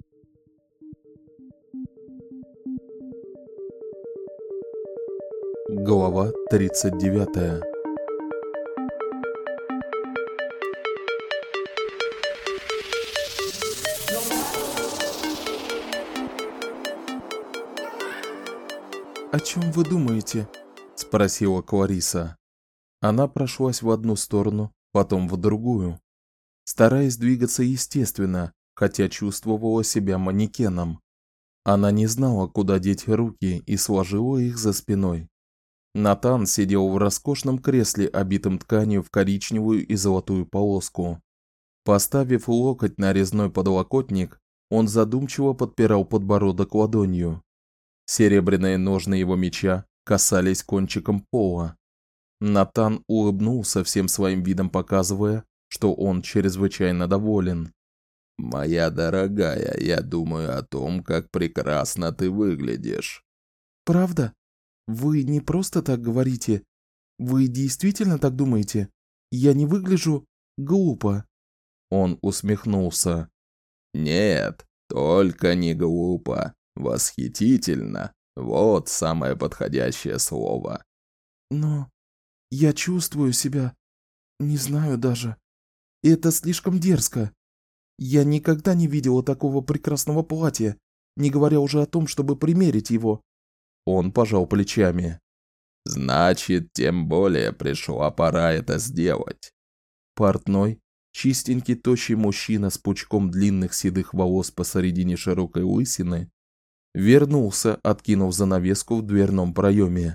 Глава 39. «О чем вы думаете?» – спросила Клариса. Она прошлась в одну сторону, потом в другую, стараясь двигаться естественно, хотя чувствовала себя манекеном. Она не знала, куда деть руки, и сложила их за спиной. Натан сидел в роскошном кресле, обитом тканью в коричневую и золотую полоску. Поставив локоть на резной подлокотник, он задумчиво подпирал подбородок ладонью. Серебряные ножны его меча касались кончиком пола. Натан улыбнулся, всем своим видом показывая, что он чрезвычайно доволен. «Моя дорогая, я думаю о том, как прекрасно ты выглядишь». «Правда? Вы не просто так говорите. Вы действительно так думаете? Я не выгляжу глупо?» Он усмехнулся. «Нет, только не глупо. Восхитительно. Вот самое подходящее слово». «Но я чувствую себя... не знаю даже. Это слишком дерзко. Я никогда не видела такого прекрасного платья, не говоря уже о том, чтобы примерить его». Он пожал плечами. «Значит, тем более пришла пора это сделать». Портной, чистенький тощий мужчина с пучком длинных седых волос посередине широкой лысины, вернулся, откинув занавеску в дверном проеме.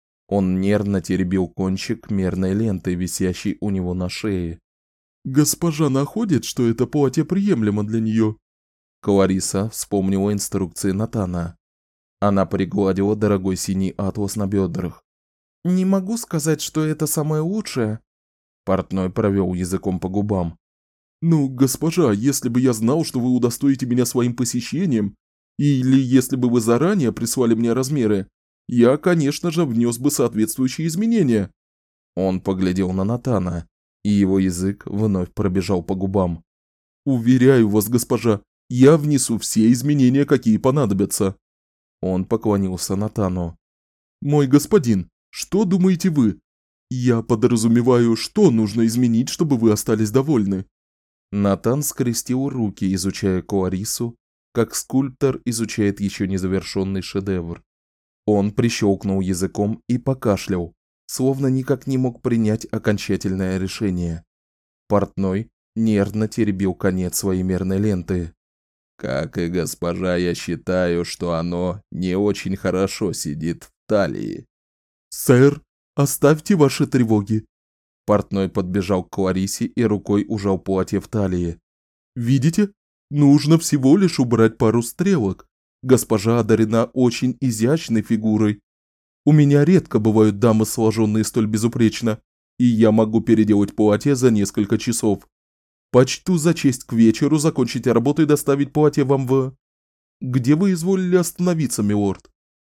Он нервно теребил кончик мерной ленты, висящей у него на шее. «Госпожа находит, что это платье приемлемо для нее?» Клариса вспомнила инструкции Натана. Она пригладила дорогой синий атлас на бедрах. «Не могу сказать, что это самое лучшее». Портной провел языком по губам. «Ну, госпожа, если бы я знал, что вы удостоите меня своим посещением, или если бы вы заранее прислали мне размеры, я, конечно же, внес бы соответствующие изменения». Он поглядел на Натана, и его язык вновь пробежал по губам. «Уверяю вас, госпожа, я внесу все изменения, какие понадобятся». Он поклонился Натану. «Мой господин, что думаете вы? Я подразумеваю, что нужно изменить, чтобы вы остались довольны?» Натан скрестил руки, изучая Кларису, как скульптор изучает еще незавершенный шедевр. Он прищелкнул языком и покашлял, словно никак не мог принять окончательное решение. Портной нервно теребил конец своей мерной ленты. «Как и госпожа, я считаю, что оно не очень хорошо сидит в талии». «Сэр, оставьте ваши тревоги». Портной подбежал к Кларисе и рукой ужал платье в талии. «Видите? Нужно всего лишь убрать пару стрелок. Госпожа одарена очень изящной фигурой. У меня редко бывают дамы, сложенные столь безупречно, и я могу переделать платье за несколько часов. Почту за честь к вечеру закончить работу и доставить платье вам в... Где вы изволили остановиться, милорд?»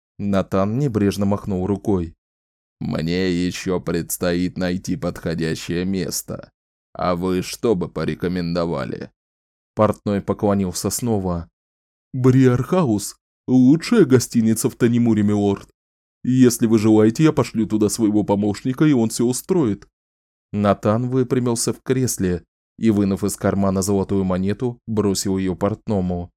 Натан небрежно махнул рукой. «Мне еще предстоит найти подходящее место. А вы что бы порекомендовали?» Портной поклонился снова. «Бриархаус – лучшая гостиница в Танимуре, милорд. Если вы желаете, я пошлю туда своего помощника, и он все устроит». Натан выпрямился в кресле и, вынув из кармана золотую монету, бросил ее портному.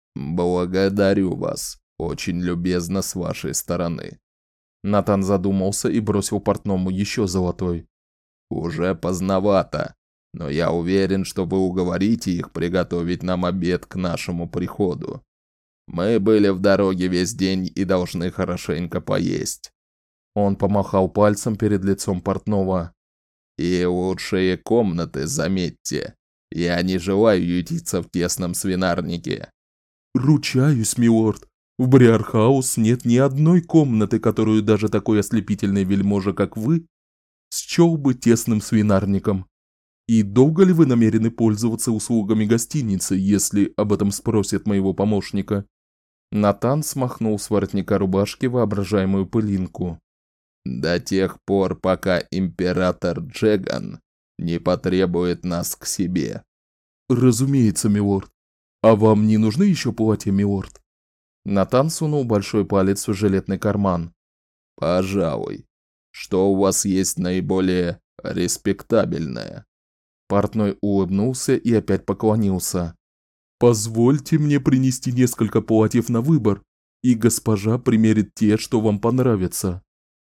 «Благодарю вас. Очень любезно с вашей стороны». Натан задумался и бросил портному еще золотой. «Уже поздновато, но я уверен, что вы уговорите их приготовить нам обед к нашему приходу. Мы были в дороге весь день и должны хорошенько поесть». Он помахал пальцем перед лицом портного. «И лучшие комнаты, заметьте. Я не желаю ютиться в тесном свинарнике». «Ручаюсь, милорд, в Бриархаус нет ни одной комнаты, которую даже такой ослепительный вельможа, как вы, счел бы тесным свинарником. И долго ли вы намерены пользоваться услугами гостиницы, если об этом спросят моего помощника?» Натан смахнул с воротника рубашки воображаемую пылинку. «До тех пор, пока император Джеган не потребует нас к себе». «Разумеется, милорд. «А вам не нужны еще платья, милорд?» Натан сунул большой палец в жилетный карман. «Пожалуй. Что у вас есть наиболее респектабельное?» Портной улыбнулся и опять поклонился. «Позвольте мне принести несколько платьев на выбор, и госпожа примерит те, что вам понравятся».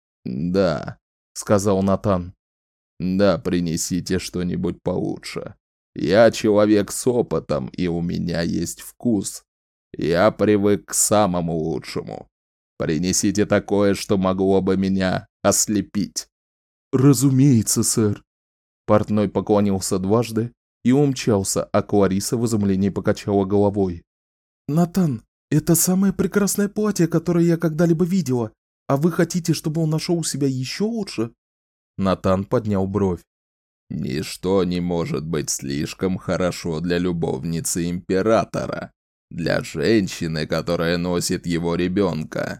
«Да», — сказал Натан. «Да, принесите что-нибудь получше. Я человек с опытом, и у меня есть вкус. Я привык к самому лучшему. Принесите такое, что могло бы меня ослепить». «Разумеется, сэр». Портной поклонился дважды и умчался, а Клариса в изумлении покачала головой. «Натан, это самое прекрасное платье, которое я когда-либо видела, а вы хотите, чтобы он нашел себя еще лучше?» Натан поднял бровь. «Ничто не может быть слишком хорошо для любовницы императора, для женщины, которая носит его ребенка».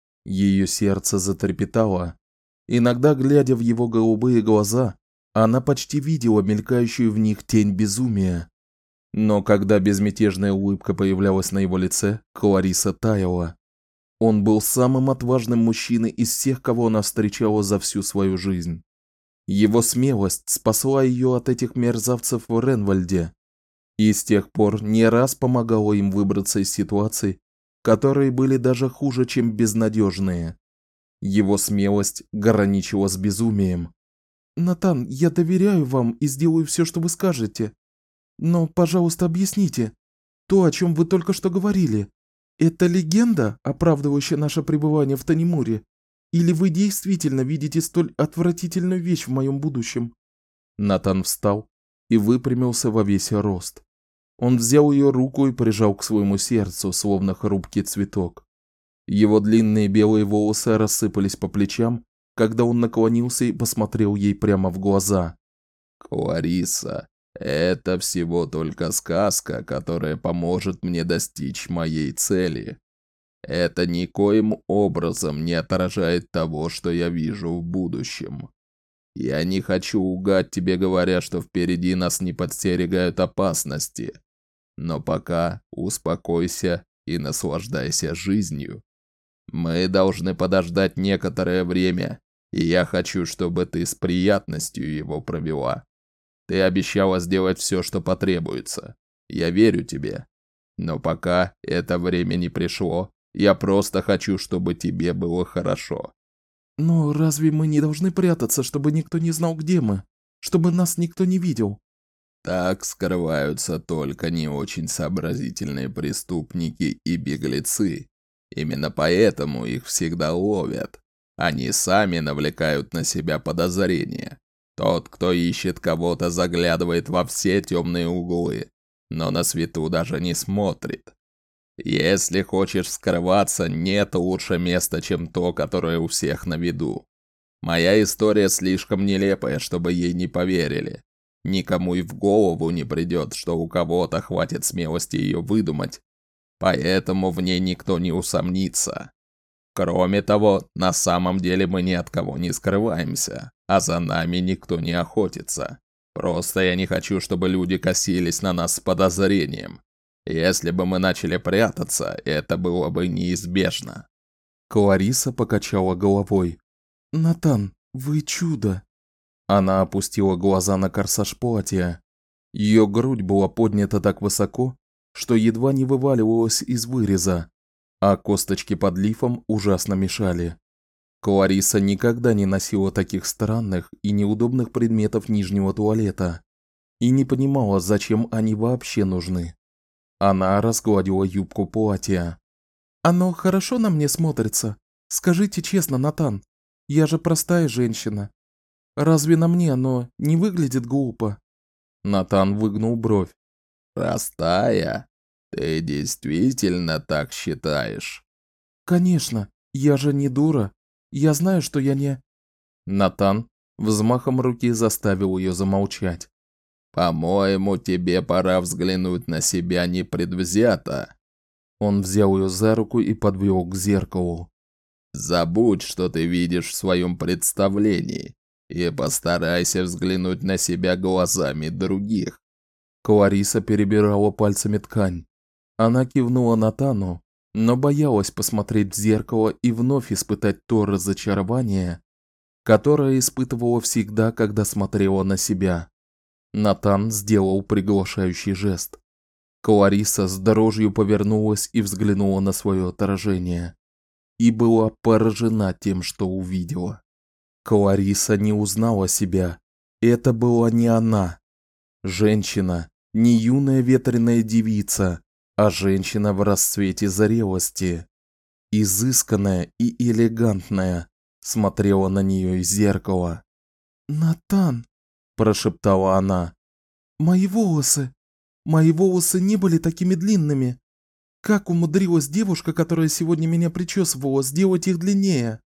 Ее сердце затрепетало. Иногда, глядя в его голубые глаза, она почти видела мелькающую в них тень безумия. Но когда безмятежная улыбка появлялась на его лице, Клариса таяла. Он был самым отважным мужчиной из всех, кого она встречала за всю свою жизнь. Его смелость спасла ее от этих мерзавцев в Ренвальде, и с тех пор не раз помогала им выбраться из ситуаций, которые были даже хуже, чем безнадежные. Его смелость граничила с безумием. «Натан, я доверяю вам и сделаю все, что вы скажете. Но, пожалуйста, объясните, то, о чем вы только что говорили, это легенда, оправдывающая наше пребывание в Танимуре? Или вы действительно видите столь отвратительную вещь в моем будущем?» Натан встал и выпрямился во весь рост. Он взял ее руку и прижал к своему сердцу, словно хрупкий цветок. Его длинные белые волосы рассыпались по плечам, когда он наклонился и посмотрел ей прямо в глаза. «Клариса, это всего только сказка, которая поможет мне достичь моей цели. Это никоим образом не отражает того, что я вижу в будущем. Я не хочу лгать тебе, говоря, что впереди нас не подстерегают опасности. Но пока успокойся и наслаждайся жизнью. Мы должны подождать некоторое время, и я хочу, чтобы ты с приятностью его провела. Ты обещала сделать все, что потребуется. Я верю тебе. Но пока это время не пришло, я просто хочу, чтобы тебе было хорошо». «Но разве мы не должны прятаться, чтобы никто не знал, где мы? Чтобы нас никто не видел?» Так скрываются только не очень сообразительные преступники и беглецы. Именно поэтому их всегда ловят. Они сами навлекают на себя подозрения. Тот, кто ищет кого-то, заглядывает во все темные углы, но на свету даже не смотрит. Если хочешь скрываться, нет лучше места, чем то, которое у всех на виду. Моя история слишком нелепая, чтобы ей не поверили. Никому и в голову не придет, что у кого-то хватит смелости ее выдумать. Поэтому в ней никто не усомнится. Кроме того, на самом деле мы ни от кого не скрываемся, а за нами никто не охотится. Просто я не хочу, чтобы люди косились на нас с подозрением. Если бы мы начали прятаться, это было бы неизбежно». Клариса покачала головой. «Натан, вы чудо!» Она опустила глаза на корсаж платья. Ее грудь была поднята так высоко, что едва не вываливалась из выреза, а косточки под лифом ужасно мешали. Клариса никогда не носила таких странных и неудобных предметов нижнего туалета и не понимала, зачем они вообще нужны. Она разгладила юбку платья. «Оно хорошо на мне смотрится? Скажите честно, Натан, я же простая женщина. Разве на мне оно не выглядит глупо?» Натан выгнул бровь. «Простая? Ты действительно так считаешь?» «Конечно, я же не дура. Я знаю, что я не...» Натан взмахом руки заставил ее замолчать. «По-моему, тебе пора взглянуть на себя непредвзято». Он взял ее за руку и подвел к зеркалу. «Забудь, что ты видишь в своем представлении, и постарайся взглянуть на себя глазами других». Клариса перебирала пальцами ткань. Она кивнула Натану, но боялась посмотреть в зеркало и вновь испытать то разочарование, которое испытывала всегда, когда смотрела на себя. Натан сделал приглашающий жест. Клариса с дрожью повернулась и взглянула на свое отражение. И была поражена тем, что увидела. Клариса не узнала себя. Это была не она. Женщина, не юная ветреная девица, а женщина в расцвете зрелости. Изысканная и элегантная, смотрела на нее из зеркала. «Натан», – прошептала она, – «мои волосы не были такими длинными. Как умудрилась девушка, которая сегодня меня причесывала, сделать их длиннее?»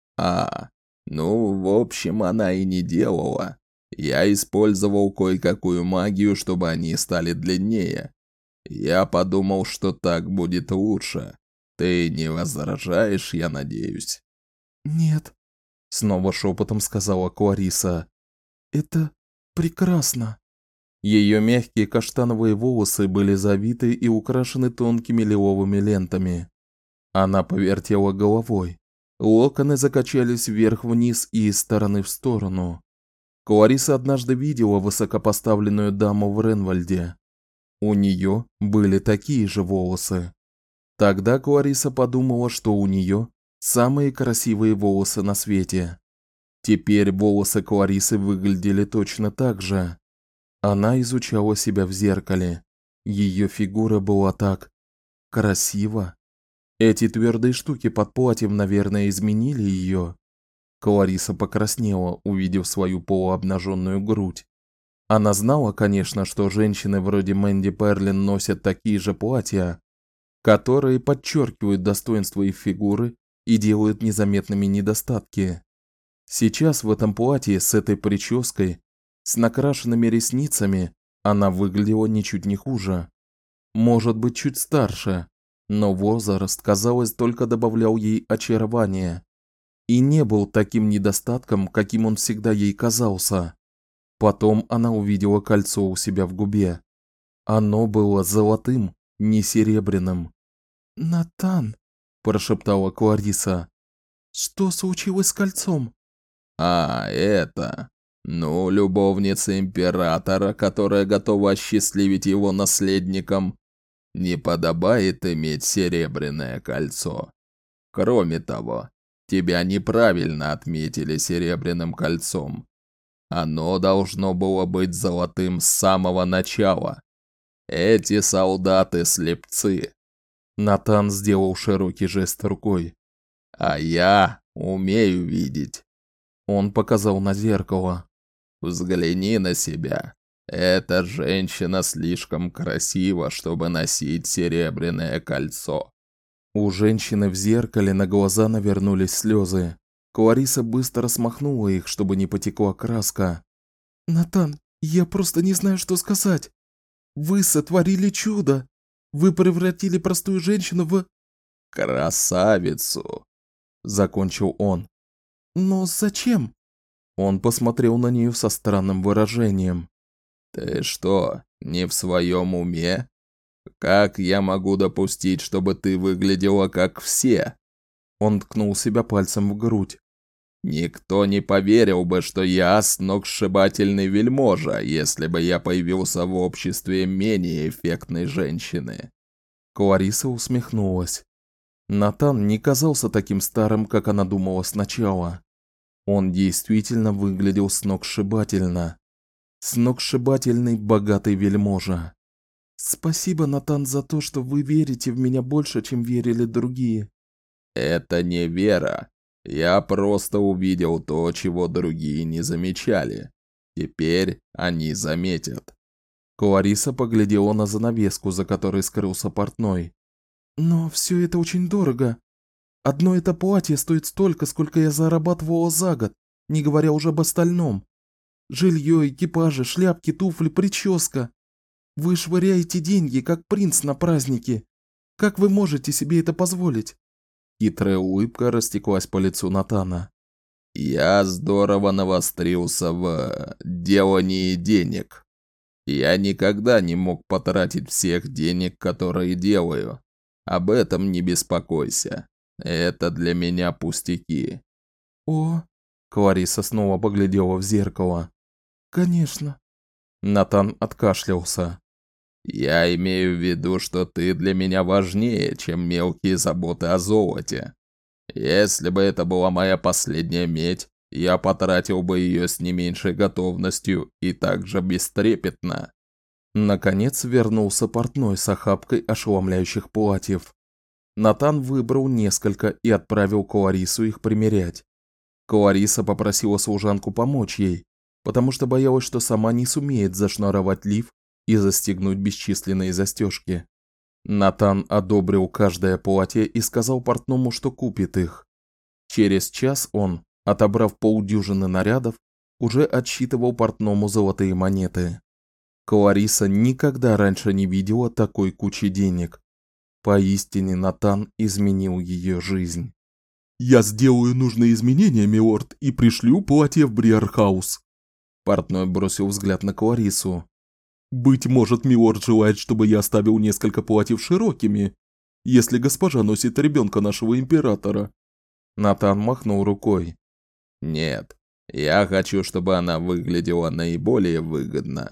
Ну, в общем, она и не делала. Я использовал кое-какую магию, чтобы они стали длиннее. Я подумал, что так будет лучше. Ты не возражаешь, я надеюсь?» «Нет», – снова шепотом сказала Клариса. «Это прекрасно». Ее мягкие каштановые волосы были завиты и украшены тонкими лиловыми лентами. Она повертела головой. Локоны закачались вверх-вниз и из стороны в сторону. Клариса однажды видела высокопоставленную даму в Ренвальде. У нее были такие же волосы. Тогда Клариса подумала, что у нее самые красивые волосы на свете. Теперь волосы Кларисы выглядели точно так же. Она изучала себя в зеркале. Ее фигура была так красива. Эти твердые штуки под платьем, наверное, изменили ее. Клариса покраснела, увидев свою полуобнаженную грудь. Она знала, конечно, что женщины вроде Мэнди Перлин носят такие же платья, которые подчеркивают достоинство их фигуры и делают незаметными недостатки. Сейчас в этом платье с этой прической, с накрашенными ресницами, она выглядела ничуть не хуже. Может быть, чуть старше, но возраст, казалось, только добавлял ей очарования. И не был таким недостатком, каким он всегда ей казался. Потом она увидела кольцо у себя в губе. Оно было золотым, не серебряным. «Натан», – прошептала Клариса, – «что случилось с кольцом?» Это... Ну, любовница императора, которая готова осчастливить его наследником, не подобает иметь серебряное кольцо. Кроме того, тебя неправильно отметили серебряным кольцом. Оно должно было быть золотым с самого начала. Эти солдаты слепцы». Натан сделал широкий жест рукой. «А я умею видеть». Он показал на зеркало. «Взгляни на себя. Эта женщина слишком красива, чтобы носить серебряное кольцо». У женщины в зеркале на глаза навернулись слезы. Клариса быстро смахнула их, чтобы не потекла краска. «Натан, я просто не знаю, что сказать. Вы сотворили чудо. Вы превратили простую женщину в...» «Красавицу», — закончил он. «Но зачем?» Он посмотрел на нее со странным выражением. «Ты что, не в своем уме? Как я могу допустить, чтобы ты выглядела как все?» Он ткнул себя пальцем в грудь. «Никто не поверил бы, что я сногсшибательный вельможа, если бы я появился в обществе менее эффектной женщины». Клариса усмехнулась. Натан не казался таким старым, как она думала сначала. Он действительно выглядел сногсшибательно. Сногсшибательный богатый вельможа. «Спасибо, Натан, за то, что вы верите в меня больше, чем верили другие». «Это не вера. Я просто увидел то, чего другие не замечали. Теперь они заметят». Клариса поглядела на занавеску, за которой скрылся портной. «Но все это очень дорого. Одно это платье стоит столько, сколько я зарабатывала за год, не говоря уже об остальном. Жилье, экипажи, шляпки, туфли, прическа. Вы швыряете деньги, как принц на празднике. Как вы можете себе это позволить?» Хитрая улыбка растеклась по лицу Натана. «Я здорово навострился в делании денег». Я никогда не мог потратить всех денег, которые делаю. Об этом не беспокойся. Это для меня пустяки. О, Клариса снова поглядела в зеркало. Конечно. Натан откашлялся. Я имею в виду, что ты для меня важнее, чем мелкие заботы о золоте. Если бы это была моя последняя медь, я потратил бы ее с не меньшей готовностью и также бестрепетно. Наконец вернулся портной с охапкой ошеломляющих платьев. Натан выбрал несколько и отправил Кларису их примерять. Клариса попросила служанку помочь ей, потому что боялась, что сама не сумеет зашнуровать лиф и застегнуть бесчисленные застежки. Натан одобрил каждое платье и сказал портному, что купит их. Через час он, отобрав полдюжины нарядов, уже отсчитывал портному золотые монеты. Клариса никогда раньше не видела такой кучи денег. Поистине Натан изменил ее жизнь. «Я сделаю нужные изменения, милорд, и пришлю платье в Бриархаус». Портной бросил взгляд на Кларису. «Быть может, милорд желает, чтобы я оставил несколько платьев широкими, если госпожа носит ребенка нашего императора». Натан махнул рукой. Нет, я хочу, чтобы она выглядела наиболее выгодно.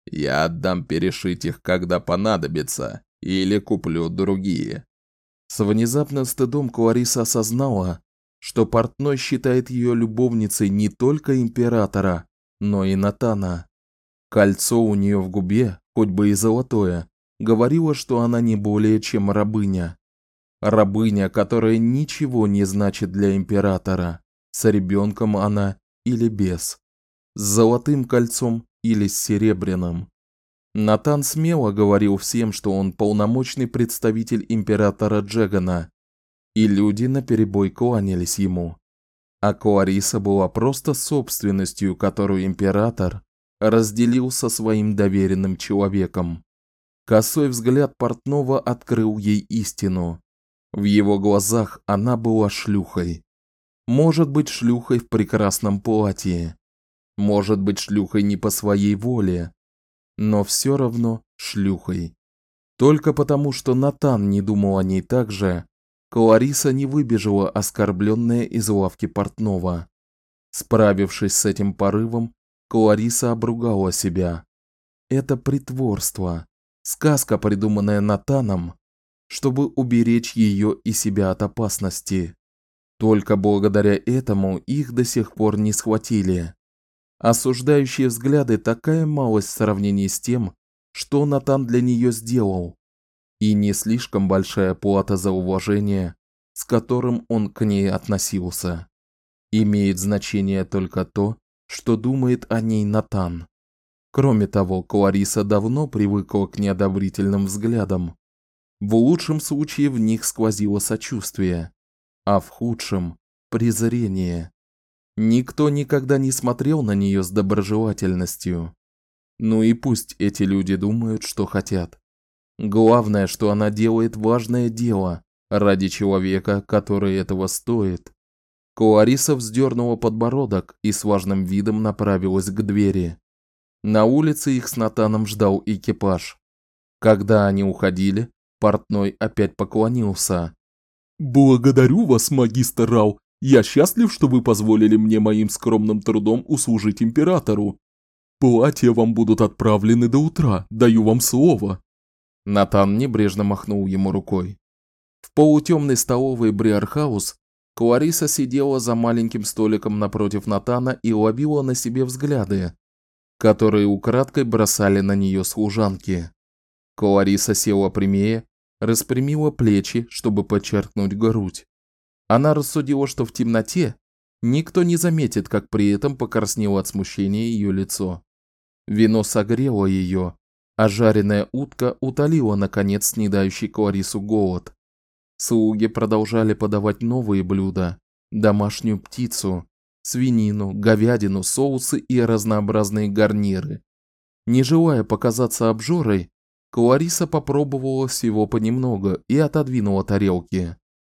Я отдам перешить их, когда понадобится, или куплю другие. С внезапным стыдом Клариса осознала, что портной считает ее любовницей не только императора, но и Натана. Кольцо у нее в губе, хоть бы и золотое, говорило, что она не более чем рабыня. Рабыня, которая ничего не значит для императора, с ребенком она или без, с золотым кольцом или с серебряным. Натан смело говорил всем, что он полномочный представитель императора Джегана, и люди наперебой кланялись ему. А Клариса была просто собственностью, которую император разделил со своим доверенным человеком. Косой взгляд портного открыл ей истину. В его глазах она была шлюхой. Может быть, шлюхой в прекрасном платье. Может быть, шлюхой не по своей воле. Но все равно шлюхой. Только потому, что Натан не думал о ней так же, Клариса не выбежала оскорбленная из лавки портного. Справившись с этим порывом, Клариса обругала себя. Это притворство, сказка, придуманная Натаном, чтобы уберечь ее и себя от опасности. Только благодаря этому их до сих пор не схватили. Осуждающие взгляды такая малость в сравнении с тем, что Натан для нее сделал, и не слишком большая плата за уважение, с которым он к ней относился. Имеет значение только то, что думает о ней Натан. Кроме того, Клариса давно привыкла к неодобрительным взглядам. В лучшем случае в них сквозило сочувствие, а в худшем – презрение. Никто никогда не смотрел на нее с доброжелательностью. Ну и пусть эти люди думают, что хотят. Главное, что она делает важное дело ради человека, который этого стоит. Клариса вздернула подбородок и с важным видом направилась к двери. На улице их с Натаном ждал экипаж. Когда они уходили, портной опять поклонился. «Благодарю вас, магистр Рау. Я счастлив, что вы позволили мне моим скромным трудом услужить императору. Платья вам будут отправлены до утра, даю вам слово». Натан небрежно махнул ему рукой. В полутемной столовой Бриархаус Клариса сидела за маленьким столиком напротив Натана и ловила на себе взгляды, которые украдкой бросали на нее служанки. Клариса села прямее, распрямила плечи, чтобы подчеркнуть грудь. Она рассудила, что в темноте никто не заметит, как при этом покраснело от смущения ее лицо. Вино согрело ее, а жареная утка утолила, наконец, снедающий Кларису голод. Слуги продолжали подавать новые блюда, домашнюю птицу, свинину, говядину, соусы и разнообразные гарниры. Не желая показаться обжорой, Клариса попробовала всего понемногу и отодвинула тарелки.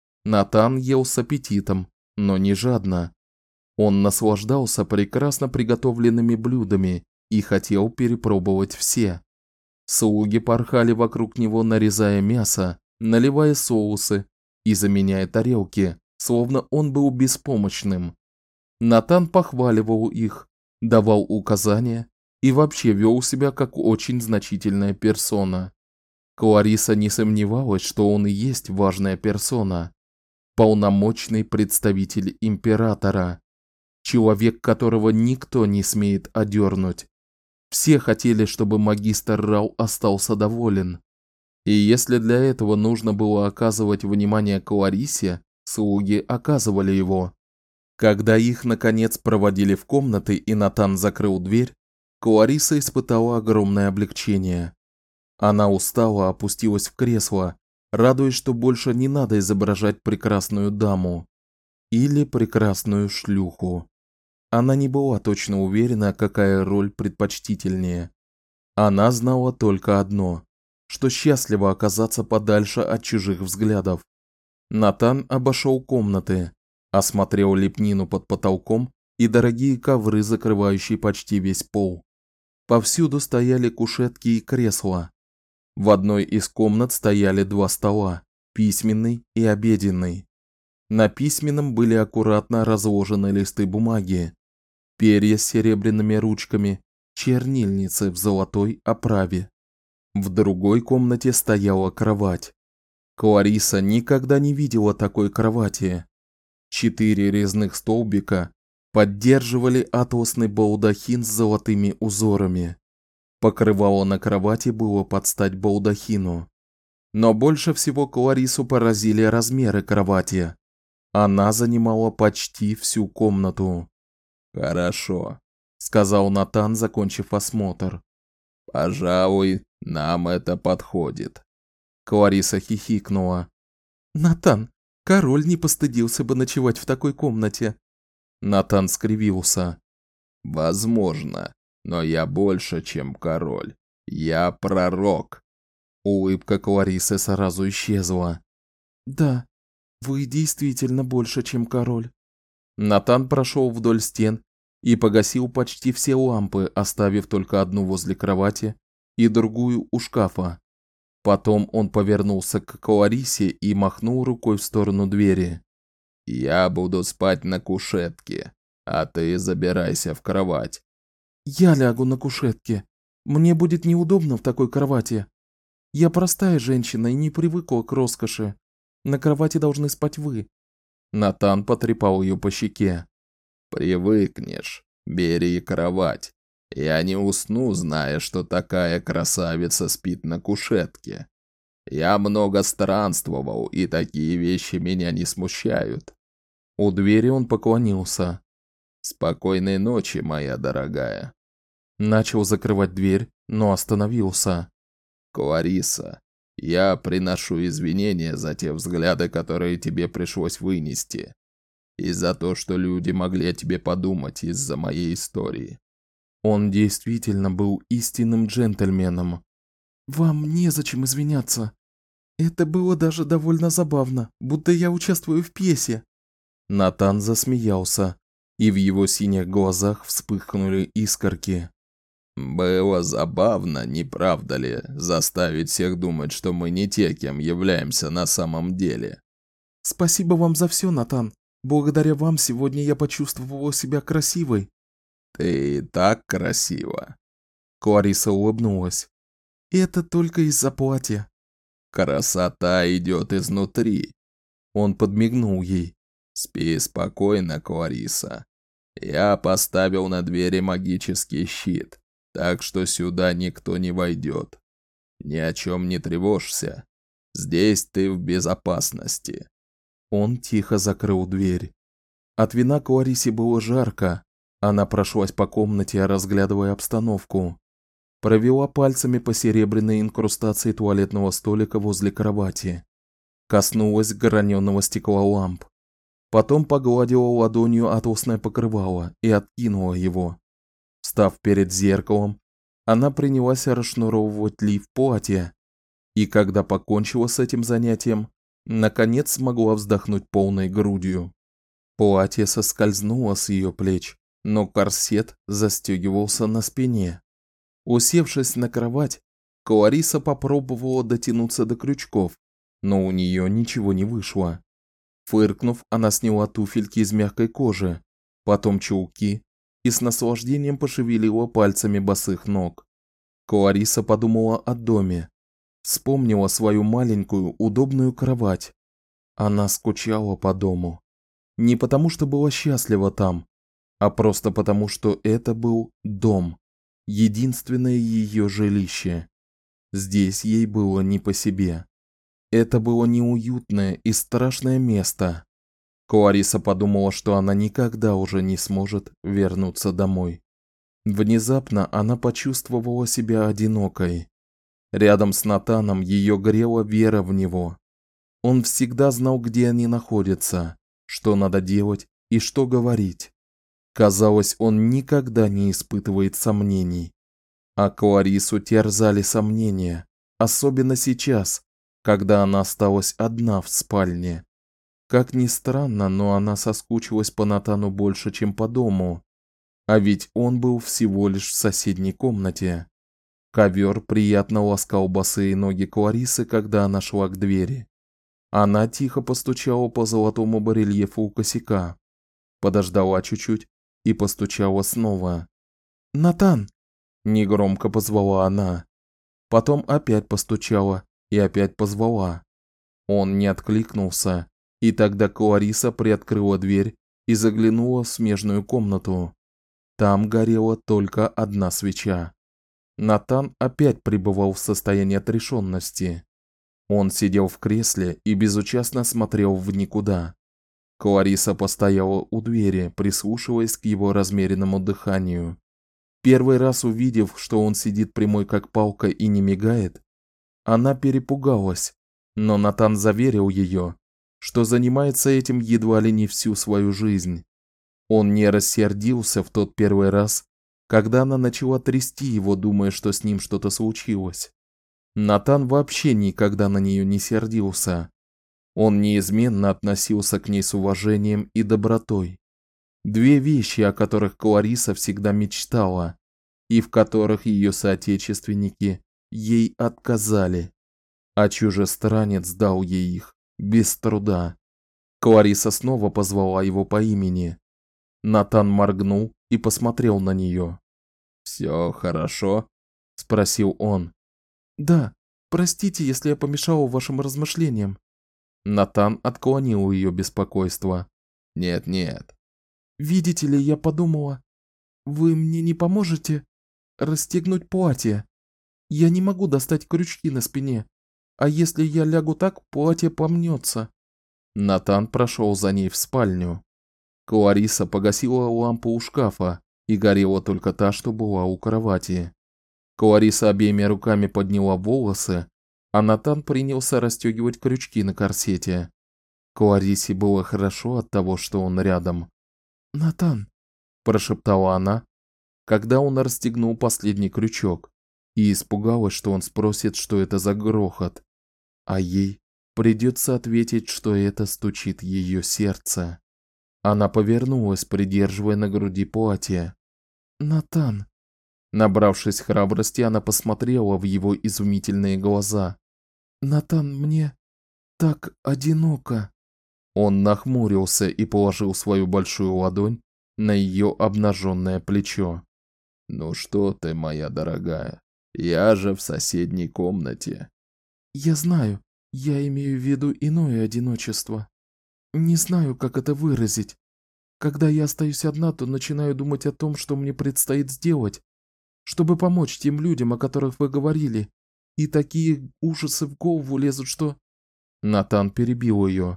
Натан ел с аппетитом, но не жадно. Он наслаждался прекрасно приготовленными блюдами и хотел перепробовать все. Слуги порхали вокруг него, нарезая мясо, наливая соусы и заменяя тарелки, словно он был беспомощным. Натан похваливал их, давал указания и вообще вел себя как очень значительная персона. Клариса не сомневалась, что он и есть важная персона, полномочный представитель императора, человек, которого никто не смеет одернуть. Все хотели, чтобы магистр Рау остался доволен. И если для этого нужно было оказывать внимание Кларисе, слуги оказывали его. Когда их наконец проводили в комнаты и Натан закрыл дверь, Клариса испытала огромное облегчение. Она устало опустилась в кресло, радуясь, что больше не надо изображать прекрасную даму или прекрасную шлюху. Она не была точно уверена, какая роль предпочтительнее. Она знала только одно, что счастлива оказаться подальше от чужих взглядов. Натан обошел комнаты, осмотрел лепнину под потолком и дорогие ковры, закрывающие почти весь пол. Повсюду стояли кушетки и кресла. В одной из комнат стояли два стола, письменный и обеденный. На письменном были аккуратно разложены листы бумаги, перья с серебряными ручками, чернильницы в золотой оправе. В другой комнате стояла кровать. Клариса никогда не видела такой кровати. 4 резных столбика поддерживали атласный балдахин с золотыми узорами. Покрывало на кровати было под стать балдахину. Но больше всего Кларису поразили размеры кровати. Она занимала почти всю комнату. «Хорошо», — сказал Натан, закончив осмотр. «Пожалуй, нам это подходит». Клариса хихикнула. «Натан, король не постыдился бы ночевать в такой комнате». Натан скривился. «Возможно, но я больше, чем король. Я пророк». Улыбка Кларисы сразу исчезла. «Да, вы действительно больше, чем король». Натан прошел вдоль стен и погасил почти все лампы, оставив только одну возле кровати и другую у шкафа. Потом он повернулся к Кларисе и махнул рукой в сторону двери. «Я буду спать на кушетке, а ты забирайся в кровать». «Я лягу на кушетке. Мне будет неудобно в такой кровати. Я простая женщина и не привыкла к роскоши. На кровати должны спать вы». Натан потрепал ее по щеке. «Привыкнешь. Бери кровать. Я не усну, зная, что такая красавица спит на кушетке. Я много странствовал, и такие вещи меня не смущают». У двери он поклонился. «Спокойной ночи, моя дорогая». Начал закрывать дверь, но остановился. «Клариса, я приношу извинения за те взгляды, которые тебе пришлось вынести, и за то, что люди могли о тебе подумать из-за моей истории». Он действительно был истинным джентльменом. «Вам незачем извиняться. Это было даже довольно забавно, будто я участвую в пьесе». Натан засмеялся, и в его синих глазах вспыхнули искорки. «Было забавно, не правда ли, заставить всех думать, что мы не те, кем являемся на самом деле?» «Спасибо вам за все, Натан. Благодаря вам сегодня я почувствовала себя красивой». «Ты и так красива». Клариса улыбнулась. «Это только из-за платья». «Красота идет изнутри». Он подмигнул ей. «Спи спокойно, Клариса. Я поставил на двери магический щит, так что сюда никто не войдет. Ни о чем не тревожься. Здесь ты в безопасности». Он тихо закрыл дверь. От вина Кларисе было жарко. Она прошлась по комнате, разглядывая обстановку. Провела пальцами по серебряной инкрустации туалетного столика возле кровати. Коснулась граненого стекла ламп. Потом погладила ладонью атласное покрывало и откинула его. Встав перед зеркалом, она принялась расшнуровывать лиф платья. И когда покончила с этим занятием, наконец смогла вздохнуть полной грудью. Платье соскользнуло с ее плеч но корсет застегивался на спине. Усевшись на кровать, Клариса попробовала дотянуться до крючков, но у нее ничего не вышло. Фыркнув, она сняла туфельки из мягкой кожи, потом чулки и с наслаждением пошевелила пальцами босых ног. Клариса подумала о доме, вспомнила свою маленькую удобную кровать. Она скучала по дому. Не потому, что была счастлива там, а просто потому, что это был дом, единственное ее жилище. Здесь ей было не по себе. Это было неуютное и страшное место. Клариса подумала, что она никогда уже не сможет вернуться домой. Внезапно она почувствовала себя одинокой. Рядом с Натаном ее грела вера в него. Он всегда знал, где они находятся, что надо делать и что говорить. Казалось, он никогда не испытывает сомнений. А Кларису терзали сомнения, особенно сейчас, когда она осталась одна в спальне. Как ни странно, но она соскучилась по Натану больше, чем по дому. А ведь он был всего лишь в соседней комнате. Ковер приятно ласкал босые ноги Кларисы, когда она шла к двери. Она тихо постучала по золотому барельефу у косяка, подождала чуть-чуть и постучала снова. «Натан!» – негромко позвала она. Потом опять постучала и опять позвала. Он не откликнулся, и тогда Клариса приоткрыла дверь и заглянула в смежную комнату. Там горела только одна свеча. Натан опять пребывал в состоянии отрешенности. Он сидел в кресле и безучастно смотрел в никуда. Клариса постояла у двери, прислушиваясь к его размеренному дыханию. Первый раз увидев, что он сидит прямой как палка и не мигает, она перепугалась, но Натан заверил ее, что занимается этим едва ли не всю свою жизнь. Он не рассердился в тот первый раз, когда она начала трясти его, думая, что с ним что-то случилось. Натан вообще никогда на нее не сердился. Он неизменно относился к ней с уважением и добротой. Две вещи, о которых Клариса всегда мечтала, и в которых ее соотечественники ей отказали. А чужестранец дал ей их без труда. Клариса снова позвала его по имени. Натан моргнул и посмотрел на нее. «Всё хорошо?» – спросил он. «Да, простите, если я помешала вашим размышлениям». Натан отклонил ее беспокойство. «Нет. Видите ли, я подумала, вы мне не поможете расстегнуть платье? Я не могу достать крючки на спине, а если я лягу так, платье помнется». Натан прошел за ней в спальню. Клариса погасила лампу у шкафа, и горела только та, что была у кровати. Клариса обеими руками подняла волосы, а Натан принялся расстегивать крючки на корсете. Кларисе было хорошо от того, что он рядом. «Натан», – прошептала она, когда он расстегнул последний крючок, и испугалась, что он спросит, что это за грохот, а ей придется ответить, что это стучит ее сердце. Она повернулась, придерживая на груди платье. «Натан». Набравшись храбрости, она посмотрела в его изумительные глаза. «Натан, мне так одиноко». Он нахмурился и положил свою большую ладонь на ее обнаженное плечо. «Ну что ты, моя дорогая, я же в соседней комнате». «Я знаю, я имею в виду иное одиночество. Не знаю, как это выразить. Когда я остаюсь одна, то начинаю думать о том, что мне предстоит сделать, чтобы помочь тем людям, о которых вы говорили. И такие ужасы в голову лезут, что...» Натан перебил ее.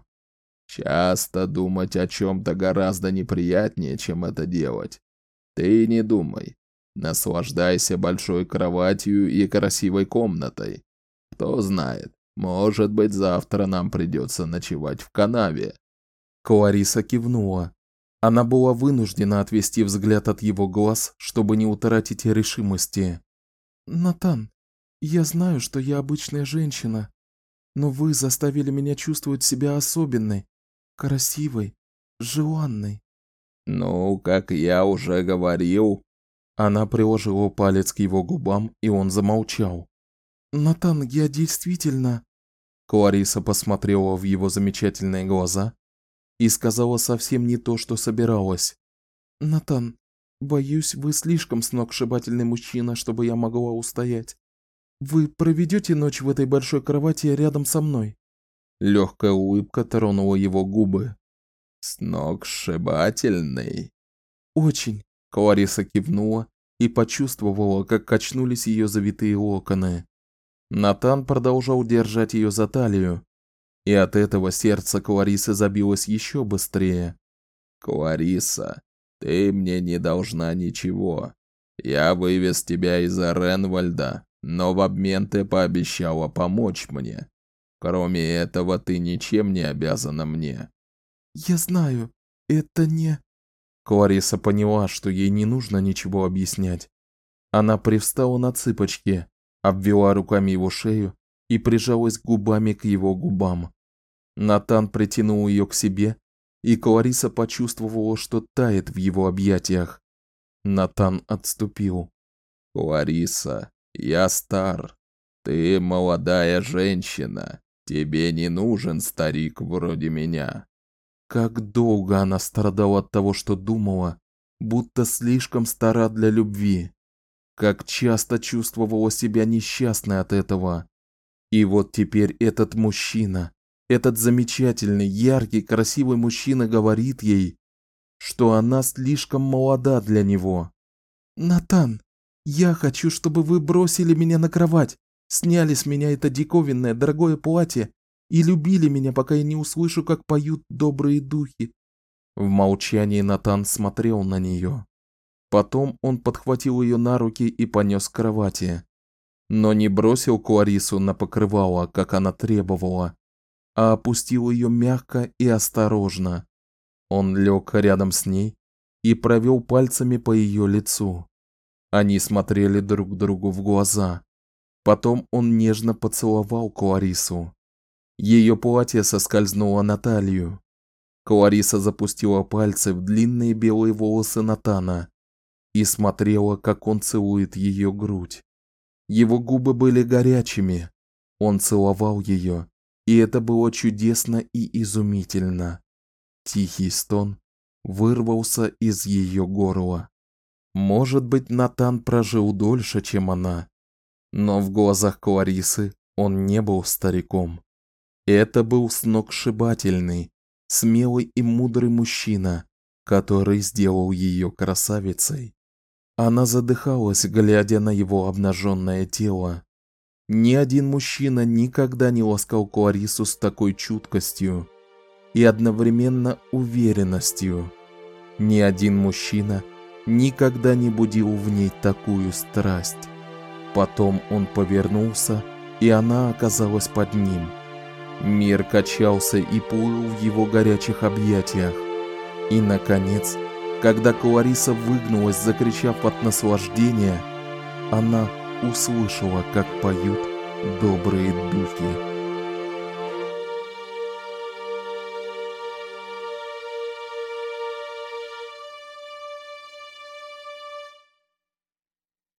«Часто думать о чем-то гораздо неприятнее, чем это делать. Ты не думай. Наслаждайся большой кроватью и красивой комнатой. Кто знает, может быть, завтра нам придется ночевать в канаве». Клариса кивнула. Она была вынуждена отвести взгляд от его глаз, чтобы не утратить решимости. «Натан, я знаю, что я обычная женщина, но вы заставили меня чувствовать себя особенной, красивой, желанной. «Ну, как я уже говорил...» Она приложила палец к его губам, и он замолчал. «Натан, я действительно...» Клариса посмотрела в его замечательные глаза и сказала совсем не то, что собиралась. «Натан, боюсь, вы слишком сногсшибательный мужчина, чтобы я могла устоять. Вы проведете ночь в этой большой кровати рядом со мной?» Легкая улыбка тронула его губы. «Сногсшибательный?» «Очень». Клариса кивнула и почувствовала, как качнулись ее завитые локоны. Натан продолжал держать ее за талию, и от этого сердце Кларисы забилось еще быстрее. «Клариса, ты мне не должна ничего. Я вывез тебя из Ренвальда, но в обмен ты пообещала помочь мне. Кроме этого, ты ничем не обязана мне». «Я знаю, это не...» Клариса поняла, что ей не нужно ничего объяснять. Она привстала на цыпочки, обвела руками его шею и прижалась губами к его губам. Натан притянул ее к себе, и Клариса почувствовала, что тает в его объятиях. Натан отступил. «Клариса, я стар. Ты молодая женщина. Тебе не нужен старик вроде меня». Как долго она страдала от того, что думала, будто слишком стара для любви. Как часто чувствовала себя несчастной от этого. И вот теперь этот мужчина, этот замечательный, яркий, красивый мужчина говорит ей, что она слишком молода для него. «Натан, я хочу, чтобы вы бросили меня на кровать, сняли с меня это диковинное, дорогое платье и любили меня, пока я не услышу, как поют добрые духи». В молчании Натан смотрел на нее. Потом он подхватил ее на руки и понес к кровати. Но не бросил Кларису на покрывало, как она требовала, а опустил ее мягко и осторожно. Он лег рядом с ней и провел пальцами по ее лицу. Они смотрели друг другу в глаза. Потом он нежно поцеловал Кларису. Ее платье соскользнуло на талию. Клариса запустила пальцы в длинные белые волосы Натана и смотрела, как он целует ее грудь. Его губы были горячими. Он целовал ее, и это было чудесно и изумительно. Тихий стон вырвался из ее горла. Может быть, Натан прожил дольше, чем она, но в глазах Кларисы он не был стариком. Это был сногсшибательный, смелый и мудрый мужчина, который сделал ее красавицей. Она задыхалась, глядя на его обнаженное тело. Ни один мужчина никогда не ласкал Кларису с такой чуткостью и одновременно уверенностью. Ни один мужчина никогда не будил в ней такую страсть. Потом он повернулся, и она оказалась под ним. Мир качался и плыл в его горячих объятиях. И, наконец, когда Клариса выгнулась, закричав от наслаждения, она услышала, как поют добрые духи.